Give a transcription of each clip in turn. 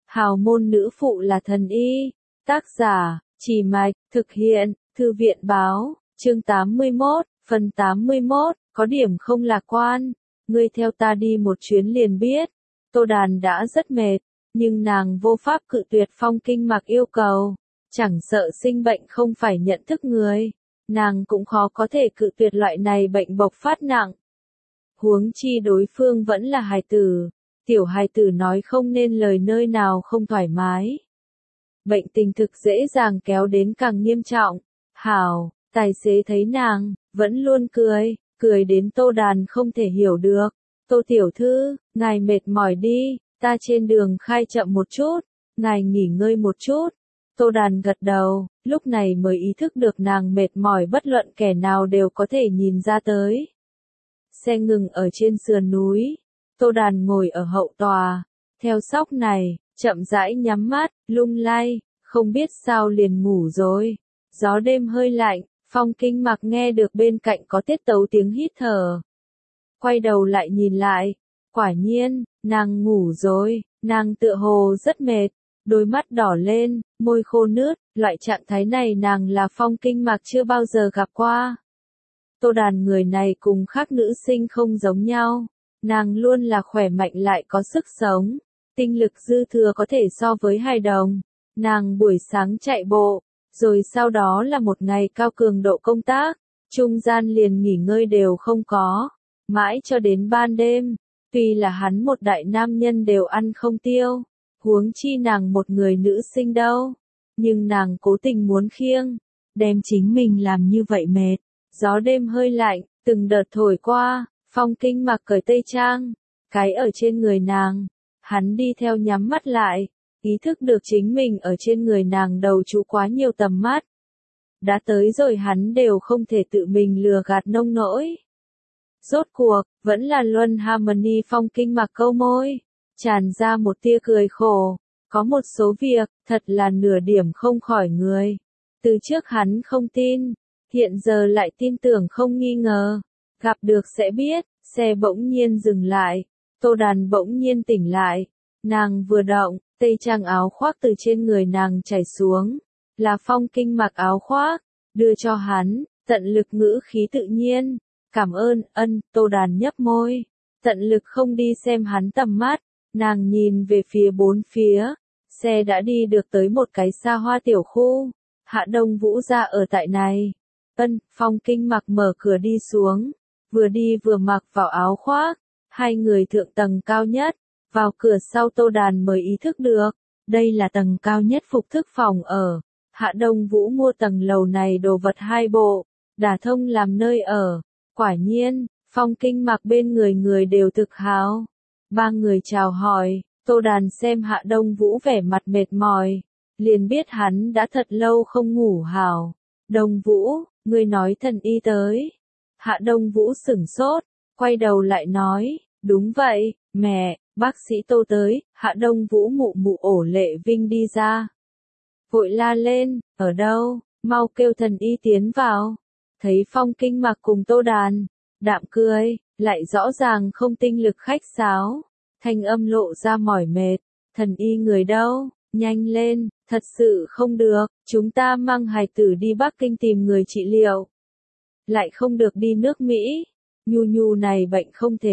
Hào môn nữ phụ là thần y. Tác giả, Trì Mạch, thực hiện, Thư viện báo, chương 81, phần 81, có điểm không lạc quan. Ngươi theo ta đi một chuyến liền biết. Tô Đàn đã rất mệt, nhưng nàng vô pháp cự tuyệt Phong Kinh Mặc yêu cầu. Chẳng sợ sinh bệnh không phải nhận thức người, nàng cũng khó có thể cự tuyệt loại này bệnh bộc phát nặng. Huống chi đối phương vẫn là hài tử, tiểu hài tử nói không nên lời nơi nào không thoải mái. Bệnh tình thực dễ dàng kéo đến càng nghiêm trọng. Hảo, tài xế thấy nàng, vẫn luôn cười đến Tô Đàn không thể hiểu được. Tô tiểu thư, ngài mệt mỏi đi, ta trên đường khai chậm một chút, ngài nghỉ ngơi một chút. Tô Đàn gật đầu, lúc này mới ý thức được nàng mệt mỏi bất luận kẻ nào đều có thể nhìn ra tới. Xe ngừng ở trên sườn núi, Tô Đàn ngồi ở hậu tòa, theo sóc này, chậm rãi nhắm mắt, lung lay, không biết sao liền ngủ rồi. Gió đêm hơi lạnh, Phong Kinh Mặc nghe được bên cạnh có tiết tấu tiếng hít thở. Quay đầu lại nhìn lại, quả nhiên, nàng ngủ rồi, nàng tựa hồ rất mệt, đôi mắt đỏ lên, môi khô nướt, loại trạng thái này nàng là Phong Kinh Mặc chưa bao giờ gặp qua. Tô Đàn người này cùng khác nữ sinh không giống nhau, nàng luôn là khỏe mạnh lại có sức sống, tinh lực dư thừa có thể so với hài đồng. Nàng buổi sáng chạy bộ, rồi sau đó là một ngày cao cường độ công tác, trung gian liền nghỉ ngơi đều không có, mãi cho đến ban đêm, tuy là hắn một đại nam nhân đều ăn không tiêu, huống chi nàng một người nữ sinh đâu, nhưng nàng cố tình muốn khiêng, đem chính mình làm như vậy mệt. Gió đêm hơi lạnh, từng đợt thổi qua, Phong Kinh Mặc cởi tây trang, cái ở trên người nàng, hắn đi theo nhắm mắt lại, ý thức được chính mình ở trên người nàng đầu trụ quá nhiều tầm mắt. Đã tới rồi hắn đều không thể tự mình lừa gạt nông nỗi. Rốt cuộc, vẫn là Luân Harmony. Phong Kinh Mặc câu môi, tràn ra một tia cười khổ, có một số việc, thật là nửa điểm không khỏi người. Từ trước hắn không tin, hiện giờ lại tin tưởng không nghi ngờ, gặp được sẽ biết. Xe bỗng nhiên dừng lại, Tô Đàn bỗng nhiên tỉnh lại, nàng vừa động, tây trang áo khoác từ trên người nàng chảy xuống, là Phong Kinh Mặc áo khoác, đưa cho hắn, tận lực ngữ khí tự nhiên, cảm ơn. Tô Đàn nhấp môi, tận lực không đi xem hắn tầm mắt, nàng nhìn về phía bốn phía, xe đã đi được tới một cái xa hoa tiểu khu, Hạ Đông Vũ ra ở tại này. Phong Kinh Mặc mở cửa đi xuống, vừa đi vừa mặc vào áo khoác, hai người thượng tầng cao nhất, vào cửa sau Tô Đàn mới ý thức được, đây là tầng cao nhất phục thức phòng ở. Hạ Đông Vũ mua tầng lầu này đồ vật 2 bộ, đả thông làm nơi ở. Quả nhiên, Phong Kinh Mặc bên người đều thực hào. 3 người chào hỏi, Tô Đàn xem Hạ Đông Vũ vẻ mặt mệt mỏi, liền biết hắn đã thật lâu không ngủ hào. Đông Vũ, ngươi nói thần y tới. Hạ Đông Vũ sửng sốt, quay đầu lại nói, đúng vậy, mẹ, bác sĩ Tô tới. Hạ Đông Vũ mụ Ổ Lệ Vinh đi ra. Vội la lên, ở đâu, mau kêu thần y tiến vào. Thấy Phong Kinh Mặc cùng Tô Đàn, đạm cười, lại rõ ràng không tinh lực khách sáo, thanh âm lộ ra mỏi mệt. Thần y người đâu, nhanh lên, thật sự không được, chúng ta mang hài tử đi Bắc Kinh tìm người trị liệu. Lại không được đi nước Mỹ, Nhu này bệnh không thể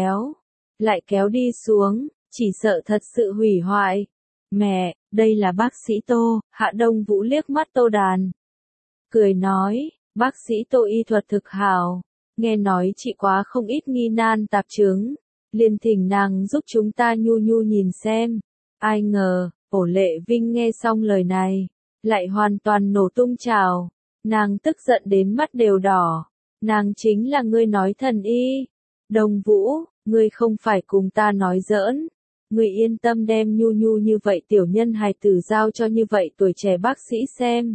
lại kéo đi xuống, chỉ sợ thật sự hủy hoại. Mẹ, đây là bác sĩ Tô. Hạ Đông Vũ liếc mắt Tô Đàn, cười nói, bác sĩ Tô y thuật thực hảo, nghe nói chị quá không ít nghi nan tạp chứng, liền thỉnh nàng giúp chúng ta Nhu nhìn xem. Ai ngờ, Ổ Lệ Vinh nghe xong lời này, lại hoàn toàn nổ tung trào, nàng tức giận đến mắt đều đỏ, nàng chính là ngươi nói thần y. Đông Vũ, ngươi không phải cùng ta nói giỡn, ngươi yên tâm đem Nhu như vậy tiểu nhân hài tử giao cho như vậy tuổi trẻ bác sĩ xem.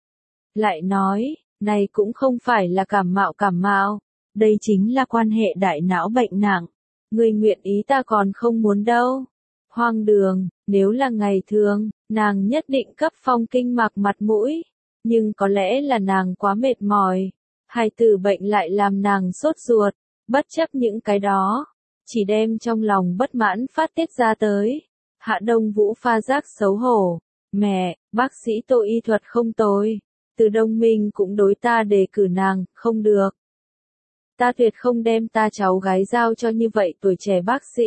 Lại nói, này cũng không phải là cảm mạo, đây chính là quan hệ đại não bệnh nặng, ngươi nguyện ý ta còn không muốn đâu. Hoang đường, nếu là ngày thường, nàng nhất định cấp Phong Kinh Mặc mặt mũi, nhưng có lẽ là nàng quá mệt mỏi, hài tử bệnh lại làm nàng sốt ruột, bất chấp những cái đó, chỉ đem trong lòng bất mãn phát tiết ra tới. Hạ Đông Vũ pha giác xấu hổ. Mẹ, bác sĩ Tô y thuật không tồi. Từ Đông Minh cũng đối ta đề cử nàng, không được. Ta tuyệt không đem ta cháu gái giao cho như vậy tuổi trẻ bác sĩ.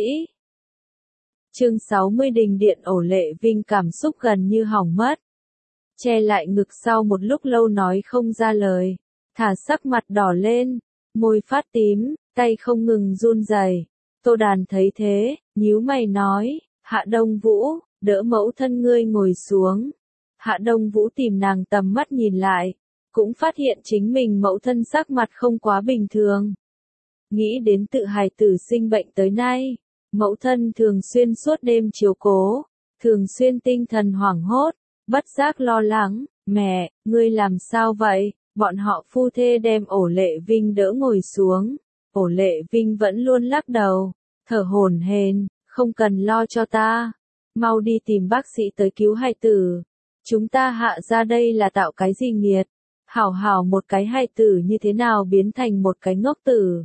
Chương 60 Đình điện ổ Lệ Vinh cảm xúc gần như hỏng mất. Che lại ngực sau một lúc lâu nói không ra lời. Thả sắc mặt đỏ lên, môi phát tím, tay không ngừng run rẩy. Tô Đàn thấy thế, nhíu mày nói, Hạ Đông Vũ, đỡ mẫu thân ngươi ngồi xuống. Hạ Đông Vũ tìm nàng tầm mắt nhìn lại, cũng phát hiện chính mình mẫu thân sắc mặt không quá bình thường. Nghĩ đến tự hài tử sinh bệnh tới nay, mẫu thân thường xuyên suốt đêm chiếu cố, thường xuyên tinh thần hoảng hốt, bất giác lo lắng, mẹ, ngươi làm sao vậy? Bọn họ phu thê đem ổ Lệ Vinh đỡ ngồi xuống, ổ Lệ Vinh vẫn luôn lắc đầu, thở hổn hển, không cần lo cho ta, mau đi tìm bác sĩ tới cứu hài tử. Chúng ta Hạ ra đây là tạo cái gì nghiệt? Hảo hảo một cái hài tử như thế nào biến thành một cái ngốc tử?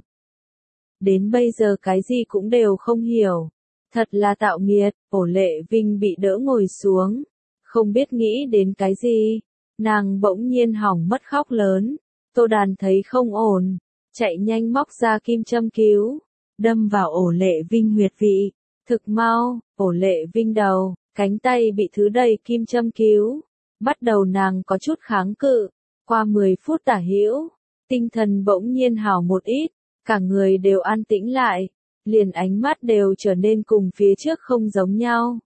Đến bây giờ cái gì cũng đều không hiểu. Thật là tạo nghiệt, ổ Lệ Vinh bị đỡ ngồi xuống. Không biết nghĩ đến cái gì. Nàng bỗng nhiên hỏng mất khóc lớn. Tô Đàn thấy không ổn. Chạy nhanh móc ra kim châm cứu. Đâm vào ổ Lệ Vinh huyệt vị. Thực mau, ổ Lệ Vinh đầu, cánh tay bị thứ đầy kim châm cứu. Bắt đầu nàng có chút kháng cự. Qua 10 phút tả hữu, tinh thần bỗng nhiên hảo một ít. Cả người đều an tĩnh lại, liền ánh mắt đều trở nên cùng phía trước không giống nhau.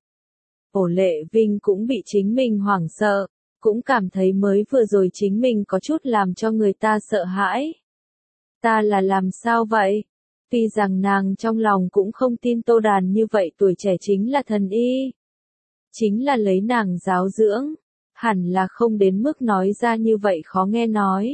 Ổ Lệ Vinh cũng bị chính mình hoảng sợ, cũng cảm thấy mới vừa rồi chính mình có chút làm cho người ta sợ hãi. Ta là làm sao vậy? Tuy rằng nàng trong lòng cũng không tin Tô Đàn như vậy tuổi trẻ chính là thần y. Chính là lấy nàng giáo dưỡng, hẳn là không đến mức nói ra như vậy khó nghe nói.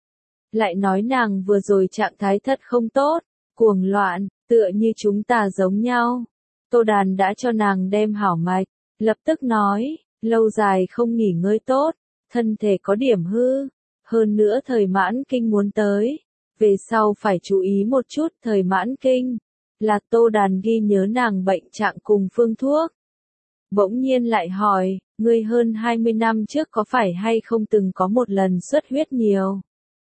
Lại nói nàng vừa rồi trạng thái thật không tốt, cuồng loạn, tựa như chúng ta giống nhau. Tô Đàn đã cho nàng đem hảo mạch, lập tức nói, lâu dài không nghỉ ngơi tốt, thân thể có điểm hư, hơn nữa thời mãn kinh muốn tới, về sau phải chú ý một chút thời mãn kinh, là Tô Đàn ghi nhớ nàng bệnh trạng cùng phương thuốc. Bỗng nhiên lại hỏi, ngươi hơn 20 năm trước có phải hay không từng có một lần xuất huyết nhiều?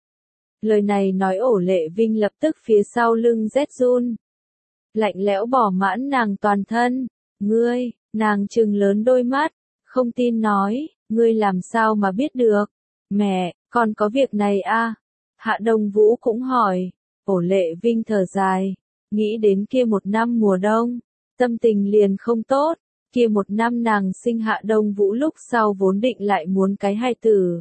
Lời này nói ổ Lệ Vinh lập tức phía sau lưng rét run. Lạnh lẽo bỏ mãn nàng toàn thân. Ngươi, nàng trừng lớn đôi mắt, không tin nói, ngươi làm sao mà biết được? Mẹ, còn có việc này à? Hạ Đông Vũ cũng hỏi. Ổ Lệ Vinh thở dài, nghĩ đến kia một năm mùa đông, tâm tình liền không tốt. Kia một năm nàng sinh Hạ Đông Vũ lúc sau vốn định lại muốn cái hài tử.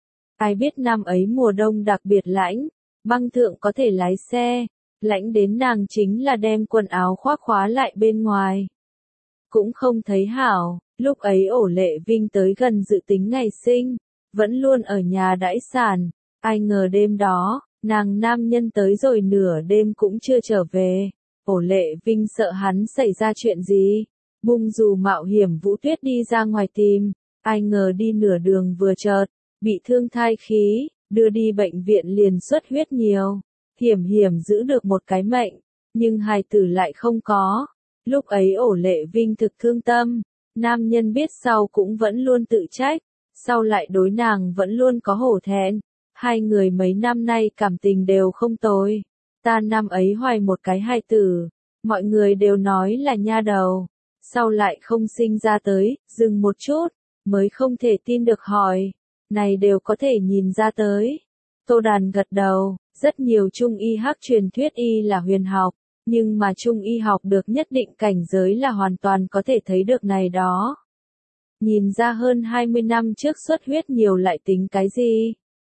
Ai biết năm ấy mùa đông đặc biệt lạnh, băng thượng có thể lái xe, lạnh đến nàng chính là đem quần áo khoác khóa lại bên ngoài. Cũng không thấy hảo, lúc ấy ổ Lệ Vinh tới gần dự tính ngày sinh, vẫn luôn ở nhà đãi sản, ai ngờ đêm đó, nàng nam nhân tới rồi nửa đêm cũng chưa trở về, ổ Lệ Vinh sợ hắn xảy ra chuyện gì, bung dù mạo hiểm Vũ Tuyết đi ra ngoài tìm, ai ngờ đi nửa đường vừa chợt bị thương thai khí, đưa đi bệnh viện liền xuất huyết nhiều, hiểm hiểm giữ được một cái mệnh, nhưng hài tử lại không có. Lúc ấy ổ Lệ Vinh thực thương tâm, nam nhân biết sau cũng vẫn luôn tự trách, sau lại đối nàng vẫn luôn có hổ thẹn, hai người mấy năm nay cảm tình đều không tồi. Ta năm ấy hoài một cái hài tử, mọi người đều nói là nha đầu, sau lại không sinh ra tới, dừng một chút, mới không thể tin được hỏi. Này đều có thể nhìn ra tới. Tô Đàn gật đầu, rất nhiều trung y hắc truyền thuyết y là huyền học, nhưng mà trung y học được nhất định cảnh giới là hoàn toàn có thể thấy được này đó. Nhìn ra hơn 20 năm trước xuất huyết nhiều lại tính cái gì?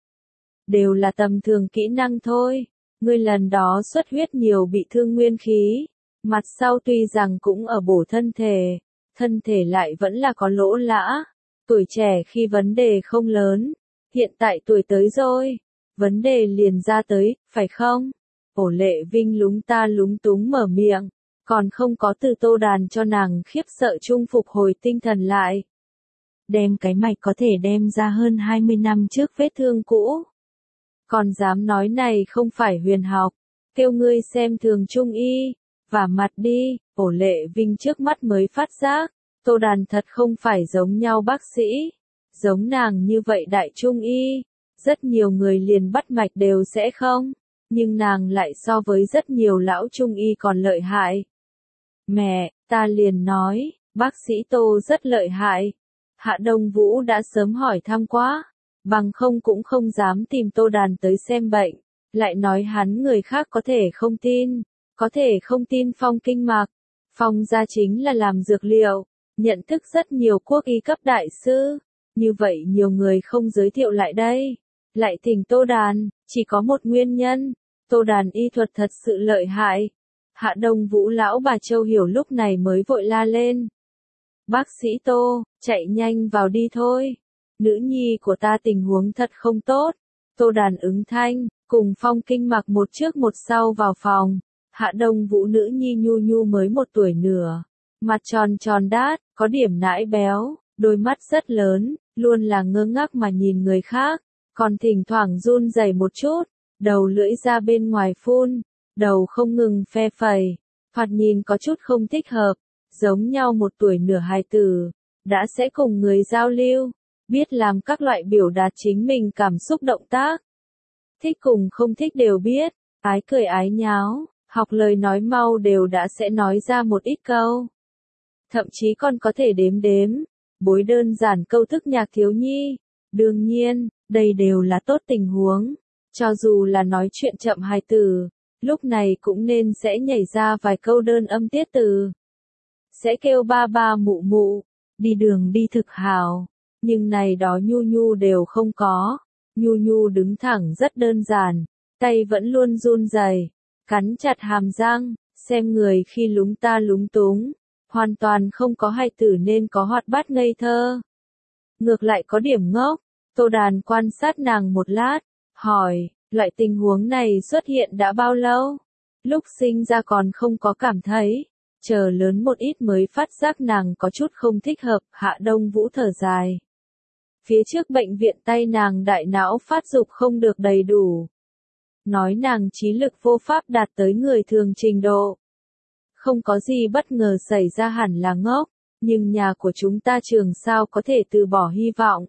Đều là tầm thường kỹ năng thôi. Ngươi lần đó xuất huyết nhiều bị thương nguyên khí, mặt sau tuy rằng cũng ở bổ thân thể lại vẫn là có lỗ lã. Tuổi trẻ khi vấn đề không lớn, hiện tại tuổi tới rồi, vấn đề liền ra tới, phải không? Ổ Lệ Vinh lúng ta lúng túng mở miệng, còn không có từ Tô Đàn cho nàng khiếp sợ chung phục hồi tinh thần lại. Đem cái mạch có thể đem ra hơn 20 năm trước vết thương cũ. Còn dám nói này không phải huyền học, kêu ngươi xem thường trung y, vả mặt đi, ổ Lệ Vinh trước mắt mới phát giác. Tô Đàn thật không phải giống nhau bác sĩ. Giống nàng như vậy đại trung y. Rất nhiều người liền bắt mạch đều sẽ không. Nhưng nàng lại so với rất nhiều lão trung y còn lợi hại. Mẹ, ta liền nói, bác sĩ Tô rất lợi hại. Hạ Đông Vũ đã sớm hỏi thăm quá. Bằng không cũng không dám tìm Tô Đàn tới xem bệnh. Lại nói hắn người khác có thể không tin. Có thể không tin Phong kinh mạch. Phong gia chính là làm dược liệu. Nhận thức rất nhiều quốc y cấp đại sư. Như vậy nhiều người không giới thiệu lại đây. Lại thỉnh Tô Đàn, chỉ có một nguyên nhân. Tô Đàn y thuật thật sự lợi hại. Hạ Đông Vũ lão bà Châu Hiểu lúc này mới vội la lên. Bác sĩ Tô, chạy nhanh vào đi thôi. Nữ nhi của ta tình huống thật không tốt. Tô Đàn ứng thanh, cùng Phong kinh mạch một trước một sau vào phòng. Hạ Đông Vũ nữ nhi Nhu Nhu mới 1 tuổi nửa. Mặt tròn tròn đát, có điểm nãi béo, đôi mắt rất lớn, luôn là ngơ ngác mà nhìn người khác. Còn thỉnh thoảng run rẩy một chút, đầu lưỡi ra bên ngoài phun, đầu không ngừng phe phẩy, thoạt nhìn có chút không thích hợp, giống nhau 1 tuổi nửa hài tử, đã sẽ cùng người giao lưu, biết làm các loại biểu đạt chính mình cảm xúc động tác. Thích cùng không thích đều biết, ái cười ái nháo, học lời nói mau đều đã sẽ nói ra một ít câu. Thậm chí còn có thể đếm đếm, bối đơn giản câu thức nhạc thiếu nhi. Đương nhiên, đây đều là tốt tình huống. Cho dù là nói chuyện chậm hài tử, lúc này cũng nên sẽ nhảy ra vài câu đơn âm tiết từ. Sẽ kêu ba ba mụ mụ, đi đường đi thực hào. Nhưng này đó Nhu Nhu đều không có. Nhu Nhu đứng thẳng rất đơn giản, tay vẫn luôn run rẩy, cắn chặt hàm răng, xem người khi lúng ta lúng túng. Hoàn toàn không có hài tử nên có hoạt bát ngây thơ. Ngược lại có điểm ngốc. Tô Đàn quan sát nàng một lát, hỏi, loại tình huống này xuất hiện đã bao lâu? Lúc sinh ra còn không có cảm thấy, chờ lớn một ít mới phát giác nàng có chút không thích hợp. Hạ Đông Vũ thở dài. Phía trước bệnh viện tay nàng đại não phát dục không được đầy đủ. Nói nàng trí lực vô pháp đạt tới người thường trình độ. Không có gì bất ngờ xảy ra hẳn là ngốc, nhưng nhà của chúng ta trường sao có thể từ bỏ hy vọng.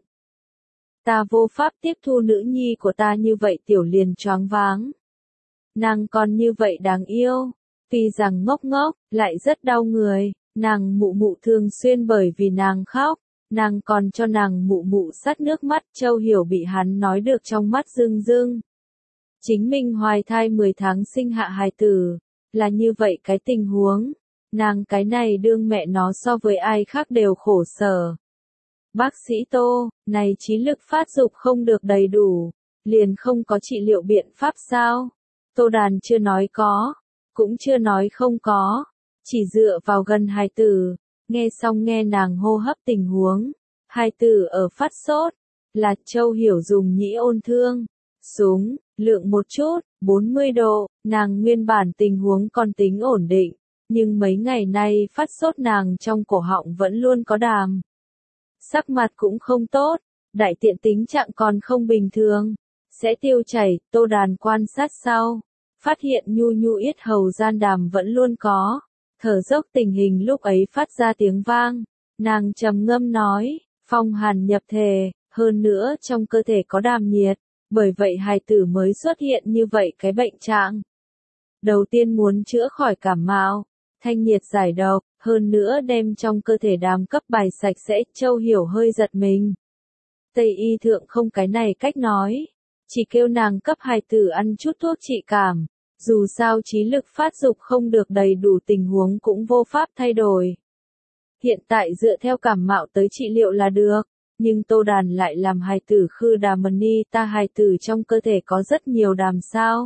Ta vô pháp tiếp thu nữ nhi của ta như vậy tiểu liền choáng váng. Nàng còn như vậy đáng yêu, tuy rằng ngốc ngốc, lại rất đau người, nàng mụ mụ thường xuyên bởi vì nàng khóc, nàng còn cho nàng mụ mụ sát nước mắt. Châu Hiểu bị hắn nói được trong mắt rưng rưng. Chính mình hoài thai 10 tháng sinh hạ hài tử, là như vậy cái tình huống, nàng cái này đương mẹ nó so với ai khác đều khổ sở. Bác sĩ Tô, này trí lực phát dục không được đầy đủ, liền không có trị liệu biện pháp sao? Tô Đàn chưa nói có, cũng chưa nói không có, chỉ dựa vào gần hài tử, nghe xong nghe nàng hô hấp tình huống, hài tử ở phát sốt, là Châu Hiểu dùng nhĩ ôn thương, súng, lượng một chút, 40 độ, nàng nguyên bản tình huống còn tính ổn định, nhưng mấy ngày nay phát sốt nàng trong cổ họng vẫn luôn có đàm. Sắc mặt cũng không tốt, đại tiện tính trạng còn không bình thường, sẽ tiêu chảy. Tô Đàn quan sát sau, phát hiện Nhu Nhu yết hầu gian đàm vẫn luôn có, thở dốc tình hình lúc ấy phát ra tiếng vang, nàng trầm ngâm nói, phong hàn nhập thể, hơn nữa trong cơ thể có đàm nhiệt, bởi vậy hài tử mới xuất hiện như vậy cái bệnh trạng. Đầu tiên muốn chữa khỏi cảm mạo, thanh nhiệt giải độc, hơn nữa đem trong cơ thể đàm cấp bài sạch sẽ. Châu Hiểu hơi giật mình. Tây y thượng không cái này cách nói, chỉ kêu nàng cấp hài tử ăn chút thuốc trị cảm, dù sao trí lực phát dục không được đầy đủ tình huống cũng vô pháp thay đổi. Hiện tại dựa theo cảm mạo tới trị liệu là được, nhưng Tô Đàn lại làm hài tử khư đàm mani. Ta hài tử trong cơ thể có rất nhiều đàm sao?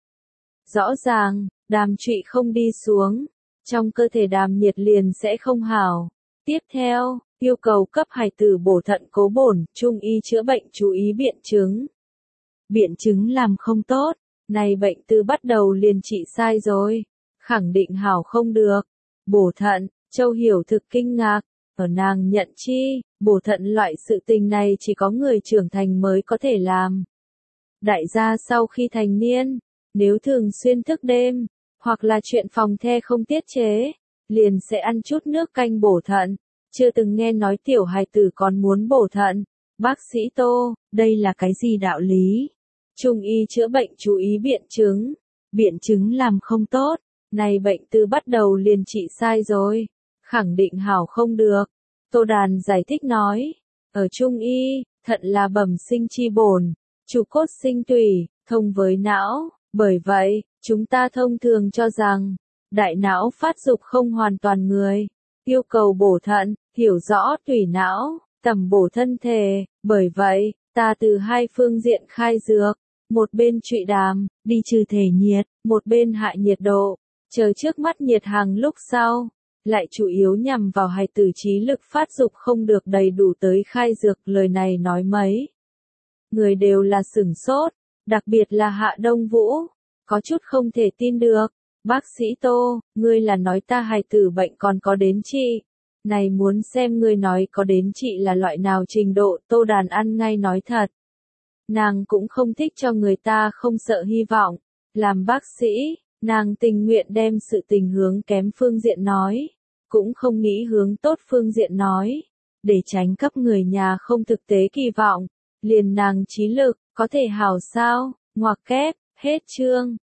Rõ ràng, đàm trụy không đi xuống, trong cơ thể đàm nhiệt liền sẽ không hảo. Tiếp theo, yêu cầu cấp hài tử bổ thận cố bổn. Trung y chữa bệnh chú ý biện chứng. Biện chứng làm không tốt, này bệnh từ bắt đầu liền trị sai rồi, khẳng định hảo không được. Bổ thận, Châu Hiểu thực kinh ngạc, ở nàng nhận chi, bổ thận loại sự tình này chỉ có người trưởng thành mới có thể làm. Đại gia sau khi thành niên, nếu thường xuyên thức đêm, hoặc là chuyện phòng the không tiết chế, liền sẽ ăn chút nước canh bổ thận. chưa từng nghe nói tiểu hài tử còn muốn bổ thận. Bác sĩ Tô, đây là cái gì đạo lý? Trung y chữa bệnh chú ý biện chứng làm không tốt, này bệnh từ bắt đầu liền trị sai rồi, khẳng định hảo không được. Tô Đàn giải thích nói, ở Trung y, thận là bẩm sinh chi bổn, trụ cốt sinh tủy, thông với não, bởi vậy, chúng ta thông thường cho rằng, đại não phát dục không hoàn toàn người, yêu cầu bổ thận, hiểu rõ tủy não, tầm bổ thân thể, bởi vậy, ta từ hai phương diện khai dược, một bên trụy đàm, đi trừ thể nhiệt, một bên hạ nhiệt độ, chờ trước mắt nhiệt hàng lúc sau, lại chủ yếu nhằm vào hài tử trí lực phát dục không được đầy đủ tới khai dược. Lời này nói mấy người đều là sửng sốt, đặc biệt là Hạ Đông Vũ, có chút không thể tin được. Bác sĩ Tô, ngươi là nói ta hài tử bệnh còn có đến trị? Này muốn xem ngươi nói có đến trị là loại nào trình độ. Tô Đàn ăn ngay nói thật. Nàng cũng không thích cho người ta không sợ hy vọng. Làm bác sĩ, nàng tình nguyện đem sự tình hướng kém phương diện nói, cũng không nghĩ hướng tốt phương diện nói, để tránh cấp người nhà không thực tế kỳ vọng. Liền nàng trí lực, có thể hảo sao, ngoặc kép, hết chương.